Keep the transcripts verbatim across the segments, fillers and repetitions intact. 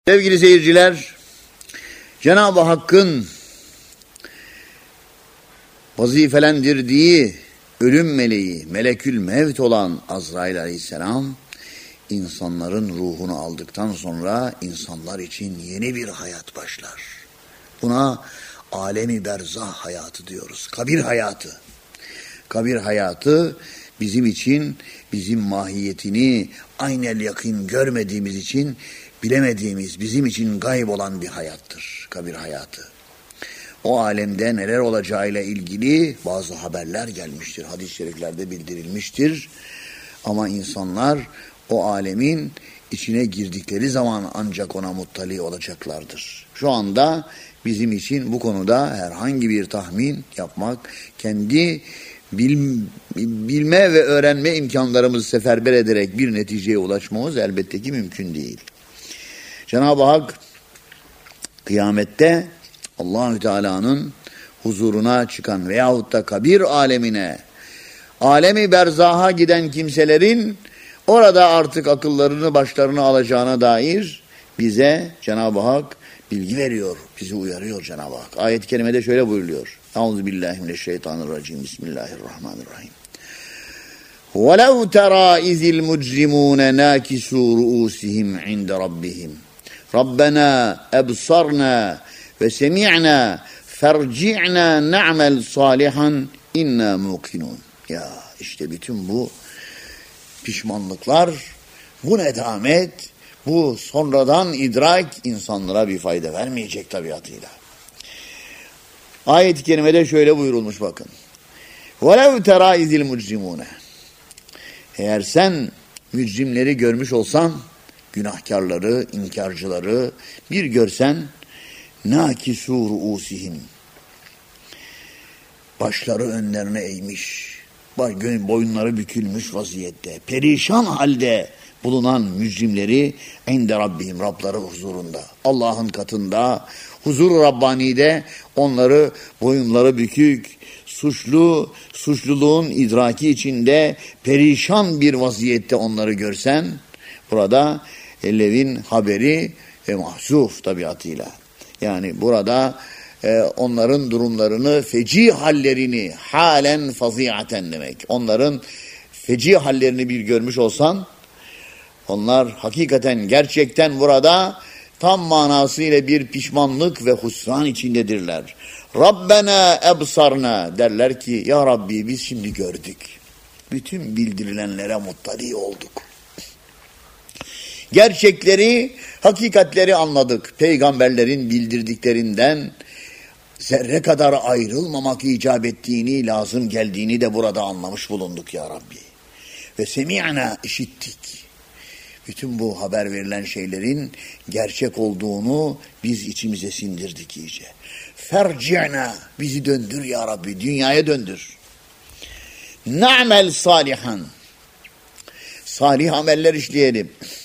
Sevgili seyirciler, Cenab-ı Hakk'ın vazifelendirdiği ölüm meleği, melekül mevt olan Azrail aleyhisselam, insanların ruhunu aldıktan sonra insanlar için yeni bir hayat başlar. Buna alemi berzah hayatı diyoruz, kabir hayatı. Kabir hayatı bizim için, bizim mahiyetini aynel yakın görmediğimiz için, bilemediğimiz, bizim için gayb olan bir hayattır, kabir hayatı. O alemde neler olacağıyla ilgili bazı haberler gelmiştir, hadis-i şeriflerde bildirilmiştir. Ama insanlar o alemin içine girdikleri zaman ancak ona muttali olacaklardır. Şu anda bizim için bu konuda herhangi bir tahmin yapmak, kendi bil, bilme ve öğrenme imkanlarımızı seferber ederek bir neticeye ulaşmamız elbette ki mümkün değil. Cenab-ı Hak kıyamette Allahü Teala'nın huzuruna çıkan veyahut da kabir alemine, alemi berzaha giden kimselerin orada artık akıllarını başlarına alacağına dair bize Cenab-ı Hak bilgi veriyor, bizi uyarıyor Cenab-ı Hak. Ayet-i kerimede şöyle buyuruluyor. Euzubillahimineşşeytanirracim. Bismillahirrahmanirrahim. وَلَوْ تَرَى اِذِ الْمُجْرِمُونَ نَاكِسُوا رُؤُوسِهِمْ عِنْدَ رَبِّهِمْ رَبَّنَا أَبْصَرْنَا وَسَمِعْنَا فَارْجِعْنَا نَعْمَلْ صَالِحًا اِنَّا مُوقِنُونَ. Ya işte bütün bu pişmanlıklar, bu nedamet, bu sonradan idrak insanlara bir fayda vermeyecek tabiatıyla. Ayet-i kerimede şöyle buyurulmuş bakın. وَلَوْ تَرَى اِذِ الْمُجْرِمُونَ. Eğer sen mücrimleri görmüş olsan, günahkarları, inkarcıları bir görsen, نَاكِسُوا رُؤُوسِهِمْ. Başları önlerine eğmiş, boyunları bükülmüş vaziyette, perişan halde bulunan mücrimleri inde Rabbihim, Rabları huzurunda, Allah'ın katında, huzur-u Rabbani'de onları boyunları bükük, suçlu, suçluluğun idraki içinde perişan bir vaziyette onları görsen, burada Lev'in haberi e, mahzuf tabiatıyla. Yani burada e, onların durumlarını, feci hallerini, halen faziaten demek. Onların feci hallerini bir görmüş olsan, onlar hakikaten gerçekten burada tam manasıyla bir pişmanlık ve husran içindedirler. Rabbena ebsarna derler ki ya Rabbi biz şimdi gördük. Bütün bildirilenlere muttali olduk. Gerçekleri, hakikatleri anladık. Peygamberlerin bildirdiklerinden zerre kadar ayrılmamak icap ettiğini, lazım geldiğini de burada anlamış bulunduk ya Rabbi. Ve semi'na işittik. Bütün bu haber verilen şeylerin gerçek olduğunu biz içimize sindirdik iyice. Ferci'na bizi döndür ya Rabbi, dünyaya döndür. Na'mel salihan. Salih ameller işleyelim.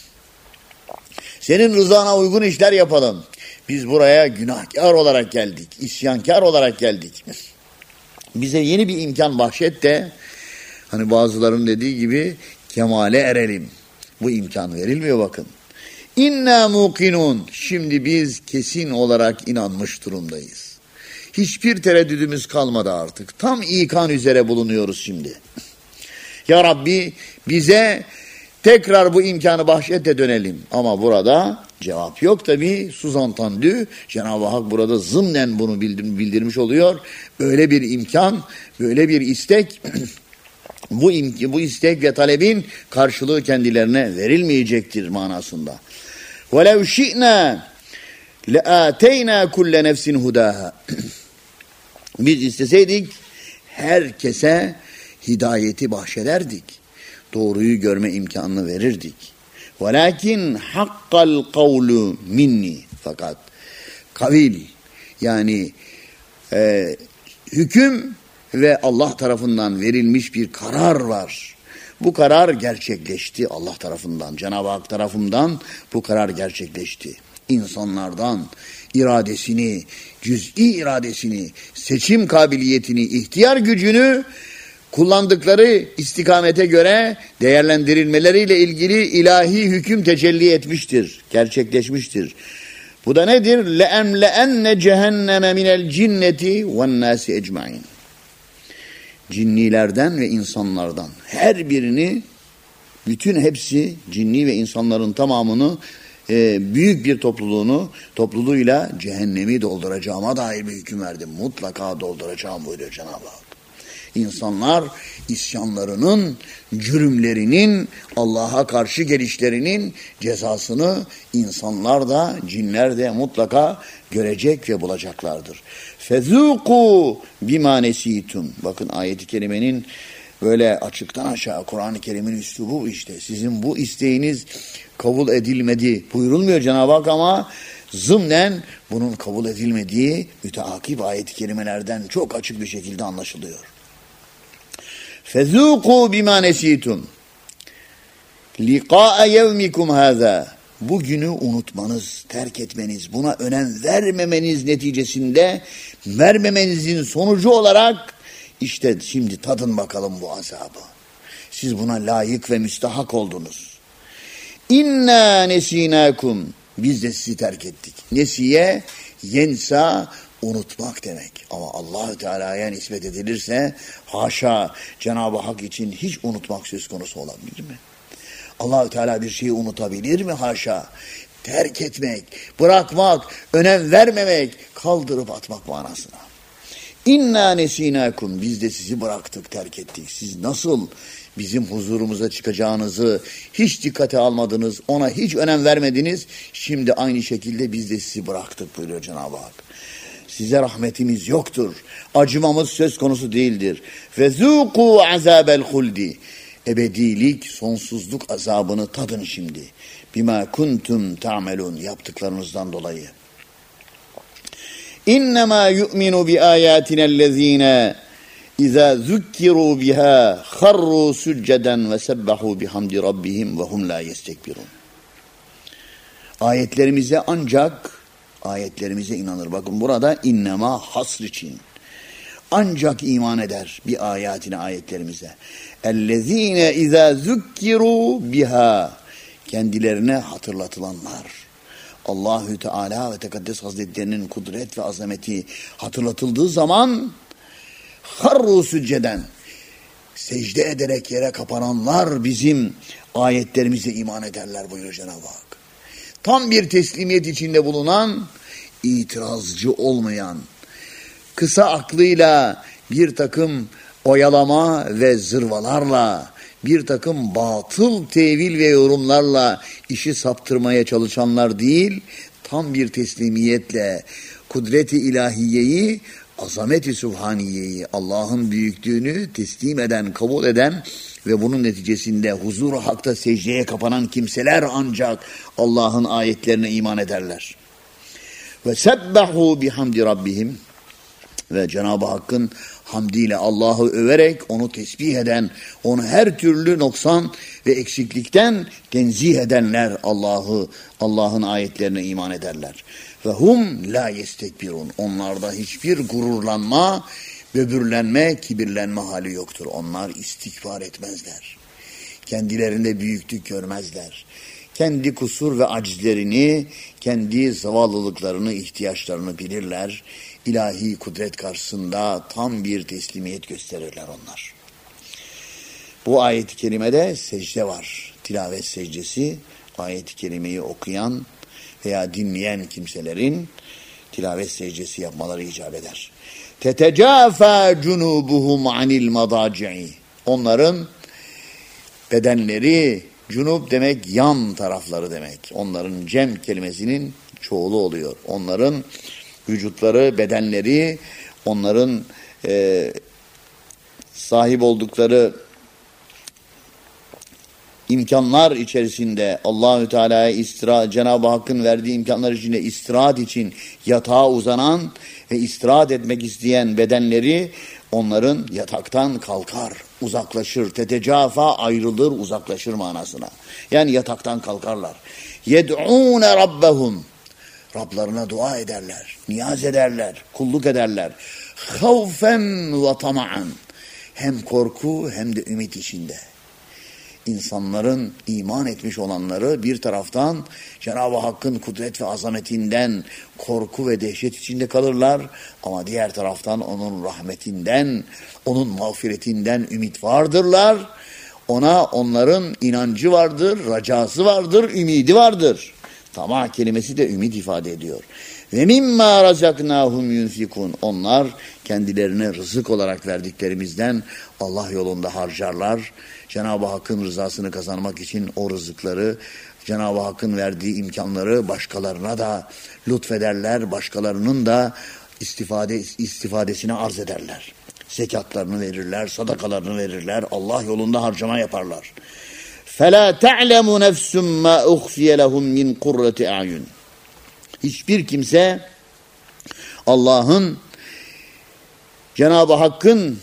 Senin rızana uygun işler yapalım. Biz buraya günahkar olarak geldik, isyankar olarak geldik. Bize yeni bir imkan bahşet de, hani bazılarının dediği gibi kemale erelim. Bu imkan verilmiyor bakın. İnna muqinun. Şimdi biz kesin olarak inanmış durumdayız. Hiçbir tereddüdümüz kalmadı artık. Tam ikan üzere bulunuyoruz şimdi. Ya Rabbi bize tekrar bu imkanı bahşet de dönelim. Ama burada cevap yok tabii. Suzantandü. Cenab-ı Hak burada zımnen bunu bildirmiş oluyor. Böyle bir imkan, böyle bir istek bu imki, bu istek ve talebin karşılığı kendilerine verilmeyecektir manasında. وَلَوْ شِئْنَا لَآتَيْنَا كُلَّ نَفْسٍ هُدَاهَا. Biz isteseydik herkese hidayeti bahşederdik. Doğruyu görme imkanını verirdik. وَلَكِنْ حَقَّ الْقَوْلُ minni. Fakat kavil yani e, hüküm ve Allah tarafından verilmiş bir karar var. Bu karar gerçekleşti Allah tarafından, Cenab-ı Hak tarafından bu karar gerçekleşti. İnsanlardan iradesini, cüz'i iradesini, seçim kabiliyetini, ihtiyar gücünü kullandıkları istikamete göre değerlendirilmeleriyle ilgili ilahi hüküm tecelli etmiştir, gerçekleşmiştir. Bu da nedir? لَاَمْلَأَنَّ جَهَنَّمَ مِنَ الْجِنَّةِ وَالنَّاسِ اَجْمَعِينَ. Cinnilerden ve insanlardan her birini, bütün hepsi, cinni ve insanların tamamını, e, büyük bir topluluğunu, topluluğuyla cehennemi dolduracağıma dair bir hüküm verdim. Mutlaka dolduracağım buyuruyor Cenab-ı Hak. İnsanlar isyanlarının, cürümlerinin, Allah'a karşı gelişlerinin cezasını insanlar da, cinler de mutlaka görecek ve bulacaklardır. فَذُوقُوا بِمَا نَسِيتُمْ. Bakın ayet-i kerimenin böyle açıktan aşağı Kur'an-ı Kerim'in üslubu işte. Sizin bu isteğiniz kabul edilmedi buyurulmuyor Cenab-ı Hak ama zımnen bunun kabul edilmediği müteakip ayet-i kerimelerden çok açık bir şekilde anlaşılıyor. فَذُوقُوا بِمَا نَسِيتُمْ لِقَاءَ يَوْمِكُمْ هَذَا. Bugünü unutmanız, terk etmeniz, buna önem vermemeniz neticesinde, vermemenizin sonucu olarak işte şimdi tadın bakalım bu azabı. Siz buna layık ve müstahak oldunuz. İnna nesinakum. Biz de sizi terk ettik. Nesiye, yensa, unutmak demek. Ama Allah-u Teala'ya nispet edilirse haşa Cenab-ı Hak için hiç unutmak söz konusu olabilir mi? Allah-u Teala bir şeyi unutabilir mi? Haşa. Terk etmek, bırakmak, önem vermemek, kaldırıp atmak manasına. İnna nesinakum. Biz de sizi bıraktık, terk ettik. Siz nasıl bizim huzurumuza çıkacağınızı hiç dikkate almadınız, ona hiç önem vermediniz. Şimdi aynı şekilde biz de sizi bıraktık buyuruyor Cenab-ı Hak. Size rahmetimiz yoktur. Acımamız söz konusu değildir. فَذُوقُوا عَذَابَ الْخُلْدِ. Ebedilik, sonsuzluk azabını tadın şimdi. Bima kuntum ta'melun. Yaptıklarınızdan dolayı. İnnemâ yu'minu bi âyâtinellezîne İzâ zükkirû bihâ kharrû succeden ve sebbahû bihamdi rabbihim ve hum lâ yestekbirûn. Ayetlerimize ancak, ayetlerimize inanır. Bakın burada innema hasr için. Ancak iman eder bir ayetine, ayetlerimize. Ellezîne izâ zükkirû bihâ. Kendilerine hatırlatılanlar. Allahü Teala ve Tekaddes Hazretlerinin kudret ve azameti hatırlatıldığı zaman harru sücceden, secde ederek yere kapananlar bizim ayetlerimize iman ederler buyuruyor Cenab-ı Hak. Tam bir teslimiyet içinde bulunan, itirazcı olmayan, kısa aklıyla bir takım oyalama ve zırvalarla, bir takım batıl tevil ve yorumlarla işi saptırmaya çalışanlar değil, tam bir teslimiyetle kudret-i ilahiyeyi, azamet-i sübhaniyeyi, Allah'ın büyüklüğünü teslim eden, kabul eden ve bunun neticesinde huzur-u hakta secdeye kapanan kimseler ancak Allah'ın ayetlerine iman ederler. Ve sebbahu bihamdi rabbihim. Ve Cenab-ı Hakk'ın hamdiyle Allah'ı överek onu tesbih eden, onu her türlü noksan ve eksiklikten tenzih edenler Allah'ı, Allah'ın ayetlerine iman ederler. Ve hum la yestekbirun. Onlarda hiçbir gururlanma, böbürlenme, kibirlenme hali yoktur. Onlar istikbar etmezler. Kendilerinde büyüklük görmezler. Kendi kusur ve acizlerini, kendi zavallılıklarını, ihtiyaçlarını bilirler. İlahi kudret karşısında tam bir teslimiyet gösterirler onlar. Bu ayet-i kerimede secde var. Tilavet secdesi, ayet-i kerimeyi okuyan veya dinleyen kimselerin tilavet secdesi yapmaları icap eder. Tetecâfâ cunubuhum anil madâci'i. Onların bedenleri, cunub demek yan tarafları demek. Onların cem kelimesinin çoğulu oluyor. Onların vücutları, bedenleri, onların e, sahip oldukları imkanlar içerisinde Allahü Teala'ya istirahat, Cenab-ı Hakk'ın verdiği imkanlar içinde istirahat için yatağa uzanan ve istirahat etmek isteyen bedenleri onların yataktan kalkar, uzaklaşır. Tetecafa ayrılır, uzaklaşır manasına. Yani yataktan kalkarlar. Yed'ûne rabbehum. Rablarına dua ederler, niyaz ederler, kulluk ederler. Havfen ve tama'an. hem korku hem de ümit içinde. İnsanların iman etmiş olanları bir taraftan Cenab-ı Hakk'ın kudret ve azametinden korku ve dehşet içinde kalırlar. Ama diğer taraftan onun rahmetinden, onun mağfiretinden ümit vardırlar. Ona onların inancı vardır, racası vardır, ümidi vardır. Tamah kelimesi de ümit ifade ediyor. Ve mimma razaknahum yunfikun. Onlar kendilerine rızık olarak verdiklerimizden Allah yolunda harcarlar. Cenab-ı Hakk'ın rızasını kazanmak için o rızıkları, Cenab-ı Hakk'ın verdiği imkanları başkalarına da lütfederler. Başkalarının da istifade istifadesine arz ederler. Zekatlarını verirler, sadakalarını verirler. Allah yolunda harcama yaparlar. فَلَا تَعْلَمُ نَفْسٌ مَا اُخْفِيَ لَهُمْ مِنْ قُرَّةِ اَعْيُنٍ. Hiçbir kimse Allah'ın, Cenab-ı Hakk'ın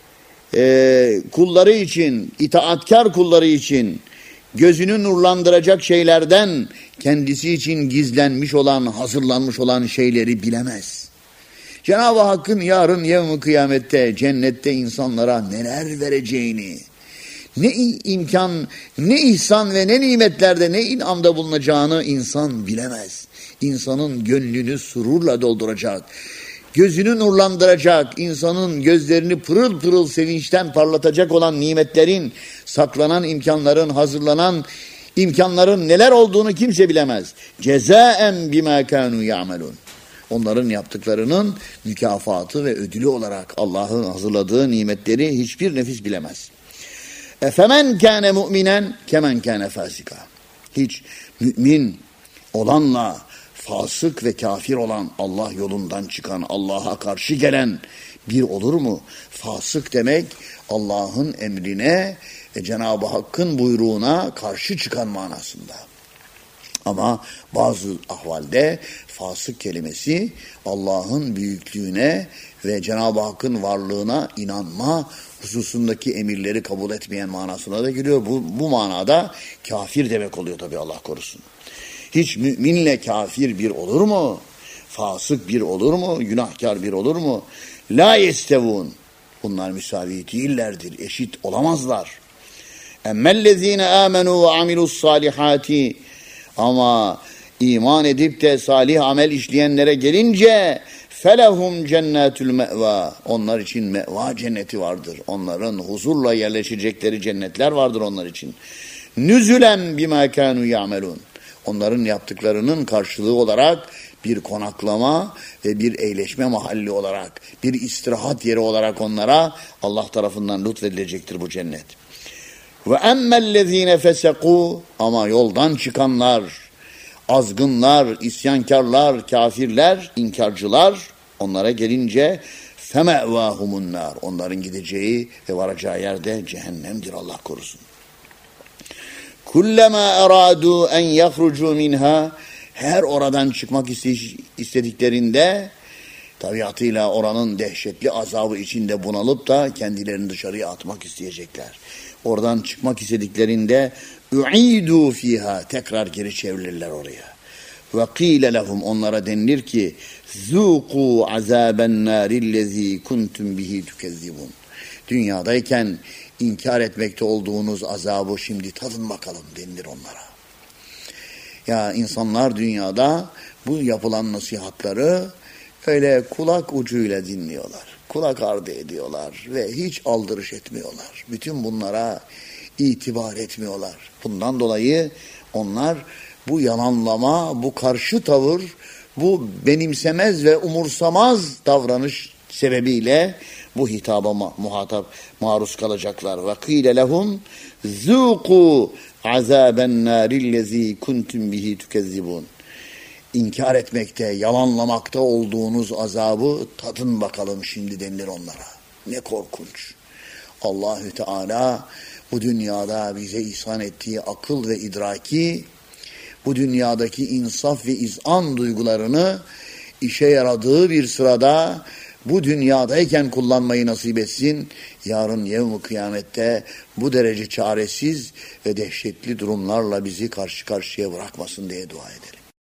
e, kulları için, itaatkar kulları için gözünü nurlandıracak şeylerden kendisi için gizlenmiş olan, hazırlanmış olan şeyleri bilemez. Cenab-ı Hakk'ın yarın yevm-i kıyamette, cennette insanlara neler vereceğini, ne imkan, ne ihsan ve ne nimetlerde, ne inamda bulunacağını insan bilemez. İnsanın gönlünü sururla dolduracak, gözünü nurlandıracak, insanın gözlerini pırıl pırıl sevinçten parlatacak olan nimetlerin, saklanan imkanların, hazırlanan imkanların neler olduğunu kimse bilemez. Cezaen bima kanu ya'melun. Onların yaptıklarının mükafatı ve ödülü olarak Allah'ın hazırladığı nimetleri hiçbir nefis bilemez. Efemen kâne mu'minen kemen kâne fasika. Hiç mümin olanla fasık ve kafir olan, Allah yolundan çıkan, Allah'a karşı gelen bir olur mu? Fasık demek Allah'ın emrine ve Cenab-ı Hakk'ın buyruğuna karşı çıkan manasında. Ama bazı ahvalde fasık kelimesi Allah'ın büyüklüğüne ve Cenab-ı Hakk'ın varlığına inanma hususundaki emirleri kabul etmeyen manasına da giriyor. Bu, bu manada kafir demek oluyor tabii, Allah korusun. Hiç müminle kafir bir olur mu? Fasık bir olur mu? Günahkar bir olur mu? La yestevun. Bunlar müsavi değillerdir, eşit olamazlar. Emmellezine amenu ve amilus salihati. Ama iman edip de salih amel işleyenlere gelince felehum cennetül me'va. Onlar için me'va cenneti vardır. Onların huzurla yerleşecekleri cennetler vardır onlar için. Nüzülen bima kanu ya'melun. Onların yaptıklarının karşılığı olarak bir konaklama ve bir eğleşme mahalli olarak, bir istirahat yeri olarak onlara Allah tarafından lütfedilecektir bu cennet. Ve emmellezine fesekû. Ama yoldan çıkanlar, azgınlar, isyankarlar, kafirler, inkarcılar, onlara gelince feme'vâhumun nâr. Onların gideceği ve varacağı yerde cehennemdir, Allah korusun. Kullama aradu en yahrucu minha. Her oradan çıkmak istediklerinde tabiatıyla oranın dehşetli azabı içinde bunalıp da kendilerini dışarıya atmak isteyecekler. Oradan çıkmak istediklerinde u'idu fiha, tekrar geri çevrilirler oraya. Ve qîle lehum, onlara denilir ki zuqu azaben narillezî kuntum bihi tukezzibun. Dünyadayken inkar etmekte olduğunuz azabı şimdi tadın bakalım denilir onlara. Ya insanlar dünyada bu yapılan nasihatları öyle kulak ucuyla dinliyorlar. Kulak ardı ediyorlar ve hiç aldırış etmiyorlar. Bütün bunlara itibar etmiyorlar. Bundan dolayı onlar bu yalanlama, bu karşı tavır, bu benimsemez ve umursamaz davranış sebebiyle bu hitaba muhatap maruz kalacaklar. Ve kîle lehum zûkû azâben nârillezî kuntum bihi tukezzibûn. İnkar etmekte, yalanlamakta olduğunuz azabı tadın bakalım şimdi denilir onlara. Ne korkunç. Allahü Teala bu dünyada bize ihsan ettiği akıl ve idraki, bu dünyadaki insaf ve izan duygularını işe yaradığı bir sırada bu dünyadayken kullanmayı nasip etsin. Yarın yevm-i kıyamette bu derece çaresiz ve dehşetli durumlarla bizi karşı karşıya bırakmasın diye dua edelim.